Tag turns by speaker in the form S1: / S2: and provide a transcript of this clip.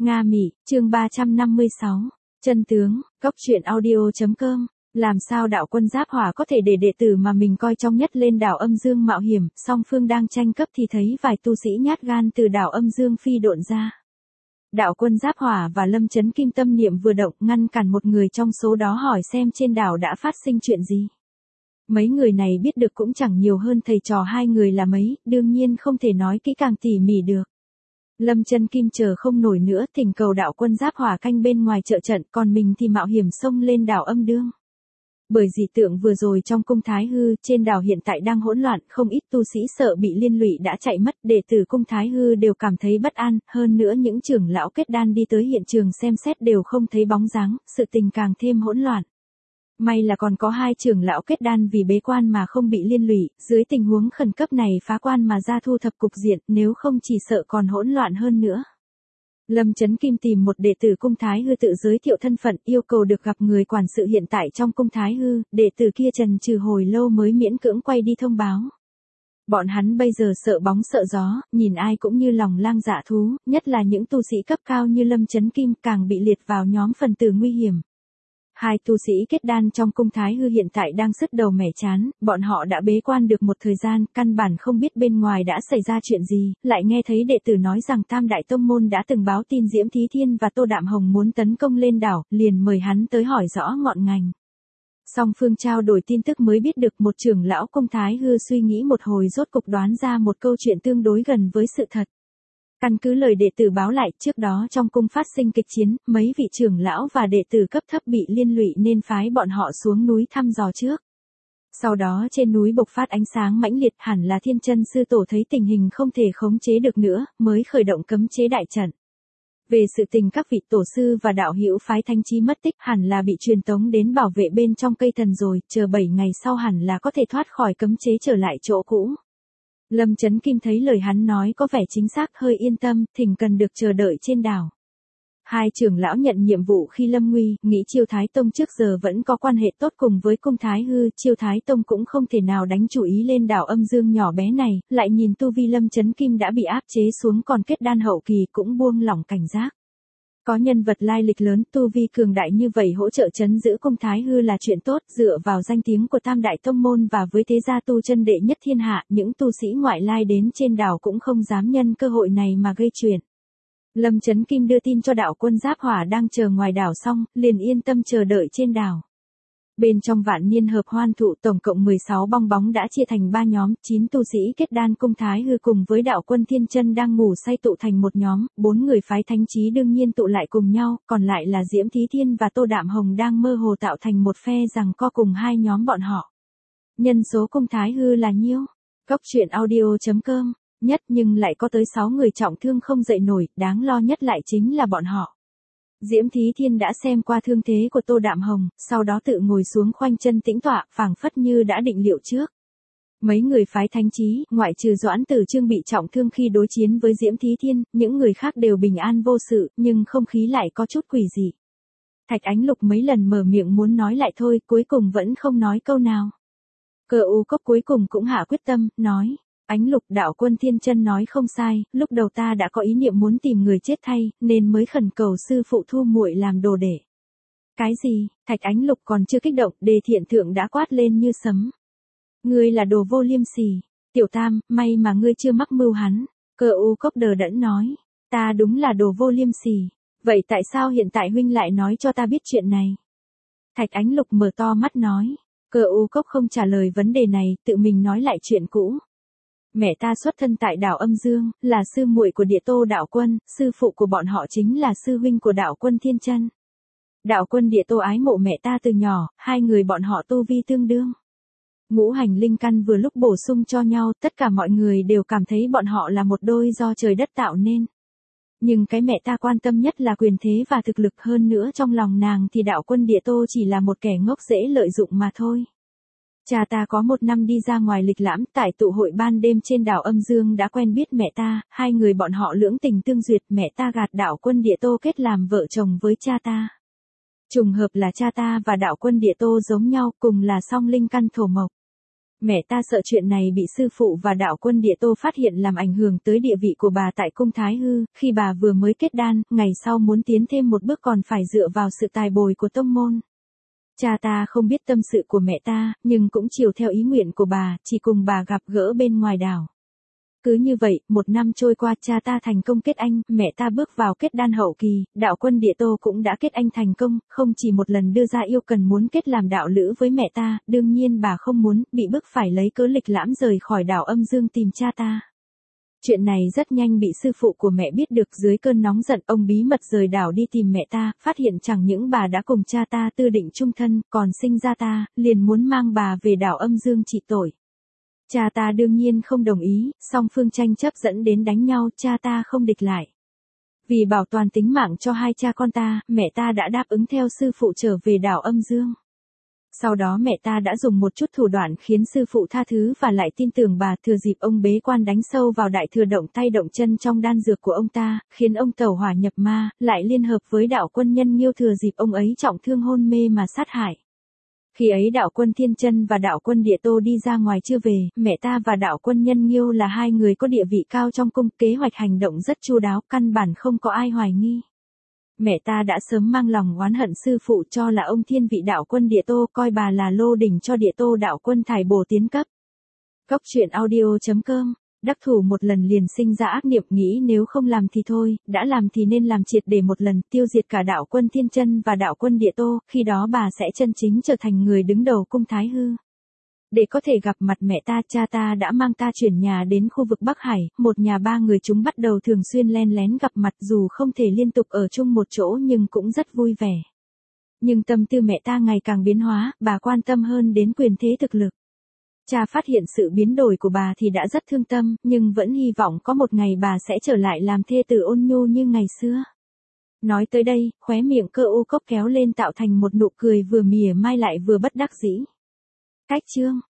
S1: Nga Mỹ, chương 356. Chân tướng, góc truyện audio.com. Làm sao đạo quân Giáp Hỏa có thể để đệ tử mà mình coi trọng nhất lên đảo Âm Dương mạo hiểm, song phương đang tranh cấp thì thấy vài tu sĩ nhát gan từ đảo Âm Dương phi độn ra. Đạo quân Giáp Hỏa và Lâm Chấn Kim tâm niệm vừa động, ngăn cản một người trong số đó hỏi xem trên đảo đã phát sinh chuyện gì. Mấy người này biết được cũng chẳng nhiều hơn thầy trò hai người là mấy, đương nhiên không thể nói kỹ càng tỉ mỉ được. Lâm Chấn Kim chờ không nổi nữa, thỉnh cầu đạo quân Giáp Hỏa canh bên ngoài trợ trận, còn mình thì mạo hiểm xông lên đảo Âm Dương. Bởi dị tượng vừa rồi trong cung Thái Hư, trên đảo hiện tại đang hỗn loạn, không ít tu sĩ sợ bị liên lụy đã chạy mất, đệ tử cung Thái Hư đều cảm thấy bất an, hơn nữa những trưởng lão kết đan đi tới hiện trường xem xét đều không thấy bóng dáng, sự tình càng thêm hỗn loạn. May là còn có hai trưởng lão kết đan vì bế quan mà không bị liên lụy, dưới tình huống khẩn cấp này phá quan mà ra thu thập cục diện, nếu không chỉ sợ còn hỗn loạn hơn nữa. Lâm Chấn Kim tìm một đệ tử cung Thái Hư tự giới thiệu thân phận, yêu cầu được gặp người quản sự hiện tại trong cung Thái Hư, đệ tử kia chần chừ hồi lâu mới miễn cưỡng quay đi thông báo. Bọn hắn bây giờ sợ bóng sợ gió, nhìn ai cũng như lòng lang dạ thú, nhất là những tu sĩ cấp cao như Lâm Chấn Kim càng bị liệt vào nhóm phần tử nguy hiểm. Hai tu sĩ kết đan trong cung Thái Hư hiện tại đang sứt đầu mẻ chán, bọn họ đã bế quan được một thời gian, căn bản không biết bên ngoài đã xảy ra chuyện gì, lại nghe thấy đệ tử nói rằng Tam Đại Tông Môn đã từng báo tin Diễm Thí Thiên và Tô Đạm Hồng muốn tấn công lên đảo, liền mời hắn tới hỏi rõ ngọn ngành. Song phương trao đổi tin tức mới biết được một trưởng lão cung Thái Hư suy nghĩ một hồi rốt cục đoán ra một câu chuyện tương đối gần với sự thật. Căn cứ lời đệ tử báo lại, trước đó trong cung phát sinh kịch chiến, mấy vị trưởng lão và đệ tử cấp thấp bị liên lụy nên phái bọn họ xuống núi thăm dò trước. Sau đó trên núi bộc phát ánh sáng mãnh liệt, hẳn là Thiên Chân sư tổ thấy tình hình không thể khống chế được nữa, mới khởi động cấm chế đại trận. Về sự tình các vị tổ sư và đạo hữu phái Thanh Chí mất tích, hẳn là bị truyền tống đến bảo vệ bên trong cây thần rồi, chờ 7 ngày sau hẳn là có thể thoát khỏi cấm chế trở lại chỗ cũ. Lâm Chấn Kim thấy lời hắn nói có vẻ chính xác, hơi yên tâm, thỉnh cần được chờ đợi trên đảo. Hai trưởng lão nhận nhiệm vụ khi lâm nguy, nghĩ Chiêu Thái Tông trước giờ vẫn có quan hệ tốt cùng với cung Thái Hư, Chiêu Thái Tông cũng không thể nào đánh chủ ý lên đảo Âm Dương nhỏ bé này, lại nhìn tu vi Lâm Chấn Kim đã bị áp chế xuống còn kết đan hậu kỳ cũng buông lỏng cảnh giác. Có nhân vật lai lịch lớn, tu vi cường đại như vậy hỗ trợ trấn giữ cung Thái Hư là chuyện tốt, dựa vào danh tiếng của Tam Đại Tông Môn và với thế gia tu chân đệ nhất thiên hạ, những tu sĩ ngoại lai đến trên đảo cũng không dám nhân cơ hội này mà gây chuyện. Lâm Chấn Kim đưa tin cho đạo quân Giáp Hỏa đang chờ ngoài đảo xong, liền yên tâm chờ đợi trên đảo. Bên trong Vạn Niên hợp hoan thụ tổng cộng 16 bong bóng đã chia thành 3 nhóm, 9 tu sĩ kết đan cung Thái Hư cùng với đạo quân Thiên Chân đang ngủ say tụ thành một nhóm, 4 người phái Thánh Chí đương nhiên tụ lại cùng nhau, còn lại là Diễm Thí Thiên và Tô Đạm Hồng đang mơ hồ tạo thành một phe giằng co cùng hai nhóm bọn họ. Nhân số cung Thái Hư là nhiêu? Góc truyện audio.com. Nhất nhưng lại có tới 6 người trọng thương không dậy nổi, đáng lo nhất lại chính là bọn họ. Diễm Thí Thiên đã xem qua thương thế của Tô Đạm Hồng, sau đó tự ngồi xuống khoanh chân tĩnh tọa, phảng phất như đã định liệu trước. Mấy người phái Thánh Chí, ngoại trừ Doãn Tử Trương bị trọng thương khi đối chiến với Diễm Thí Thiên, những người khác đều bình an vô sự, nhưng không khí lại có chút quỷ dị. Thạch Ánh Lục mấy lần mở miệng muốn nói lại thôi, cuối cùng vẫn không nói câu nào. Cờ U Cốc cuối cùng cũng hạ quyết tâm, nói. Ánh Lục, đạo quân Thiên Chân nói không sai, lúc đầu ta đã có ý niệm muốn tìm người chết thay, nên mới khẩn cầu sư phụ thu muội làm đồ đệ. Cái gì? Thạch Ánh Lục còn chưa kích động, Đề Thiện Thượng đã quát lên như sấm. Ngươi là đồ vô liêm sỉ. Tiểu Tam, may mà ngươi chưa mắc mưu hắn. Cờ U Cốc đờ đẫn nói. Ta đúng là đồ vô liêm sỉ. Vậy tại sao hiện tại huynh lại nói cho ta biết chuyện này? Thạch Ánh Lục mở to mắt nói. Cờ U Cốc không trả lời vấn đề này, tự mình nói lại chuyện cũ. Mẹ ta xuất thân tại đảo Âm Dương, là sư muội của Địa Tô đạo quân, sư phụ của bọn họ chính là sư huynh của đạo quân Thiên Chân. Đạo quân Địa Tô ái mộ mẹ ta từ nhỏ, hai người bọn họ tu vi tương đương. Ngũ hành linh căn vừa lúc bổ sung cho nhau, tất cả mọi người đều cảm thấy bọn họ là một đôi do trời đất tạo nên. Nhưng cái mẹ ta quan tâm nhất là quyền thế và thực lực, hơn nữa trong lòng nàng thì đạo quân Địa Tô chỉ là một kẻ ngốc dễ lợi dụng mà thôi. Cha ta có một năm đi ra ngoài lịch lãm, tại tụ hội ban đêm trên đảo Âm Dương đã quen biết mẹ ta, hai người bọn họ lưỡng tình tương duyệt, mẹ ta gạt đạo quân Địa Tô kết làm vợ chồng với cha ta. Trùng hợp là cha ta và đạo quân Địa Tô giống nhau, cùng là song linh căn thổ mộc. Mẹ ta sợ chuyện này bị sư phụ và đạo quân Địa Tô phát hiện làm ảnh hưởng tới địa vị của bà tại cung Thái Hư, khi bà vừa mới kết đan, ngày sau muốn tiến thêm một bước còn phải dựa vào sự tài bồi của tông môn. Cha ta không biết tâm sự của mẹ ta, nhưng cũng chiều theo ý nguyện của bà, chỉ cùng bà gặp gỡ bên ngoài đảo. Cứ như vậy, 1 năm trôi qua, cha ta thành công kết anh, mẹ ta bước vào kết đan hậu kỳ, đạo quân Địa Tô cũng đã kết anh thành công, không chỉ một lần đưa ra yêu cần muốn kết làm đạo lữ với mẹ ta, đương nhiên bà không muốn, bị bức phải lấy cớ lịch lãm rời khỏi đảo Âm Dương tìm cha ta. Chuyện này rất nhanh bị sư phụ của mẹ biết được, dưới cơn nóng giận ông bí mật rời đảo đi tìm mẹ ta, phát hiện chẳng những bà đã cùng cha ta tư định chung thân, còn sinh ra ta, liền muốn mang bà về đảo Âm Dương trị tội. Cha ta đương nhiên không đồng ý, song phương tranh chấp dẫn đến đánh nhau, cha ta không địch lại. Vì bảo toàn tính mạng cho hai cha con ta, mẹ ta đã đáp ứng theo sư phụ trở về đảo Âm Dương. Sau đó mẹ ta đã dùng một chút thủ đoạn khiến sư phụ tha thứ và lại tin tưởng bà, thừa dịp ông bế quan đánh sâu vào đại thừa động tay động chân trong đan dược của ông ta, khiến ông tẩu hỏa nhập ma, lại liên hợp với đạo quân Nhân Nghiêu thừa dịp ông ấy trọng thương hôn mê mà sát hại. Khi ấy đạo quân Thiên Chân và đạo quân Địa Tô đi ra ngoài chưa về, mẹ ta và đạo quân Nhân Nghiêu là hai người có địa vị cao trong cung, kế hoạch hành động rất chu đáo, căn bản không có ai hoài nghi. Mẹ ta đã sớm mang lòng oán hận sư phụ, cho là ông thiên vị đạo quân Địa Tô, coi bà là lô đỉnh cho Địa Tô đạo quân thải bổ tiến cấp. Cốc truyện audio.com. Đắc thủ một lần liền sinh ra ác niệm, nghĩ nếu không làm thì thôi, đã làm thì nên làm triệt để một lần, tiêu diệt cả đạo quân Thiên Chân và đạo quân Địa Tô, khi đó bà sẽ chân chính trở thành người đứng đầu cung Thái Hư. Để có thể gặp mặt mẹ ta, cha ta đã mang ta chuyển nhà đến khu vực Bắc Hải, một nhà 3 người chúng bắt đầu thường xuyên len lén gặp mặt, dù không thể liên tục ở chung một chỗ nhưng cũng rất vui vẻ. Nhưng tâm tư mẹ ta ngày càng biến hóa, bà quan tâm hơn đến quyền thế thực lực. Cha phát hiện sự biến đổi của bà thì đã rất thương tâm, nhưng vẫn hy vọng có một ngày bà sẽ trở lại làm thê tử ôn nhu như ngày xưa. Nói tới đây, khóe miệng Cơ U Cốc kéo lên tạo thành một nụ cười vừa mỉa mai lại vừa bất đắc dĩ. Cách chương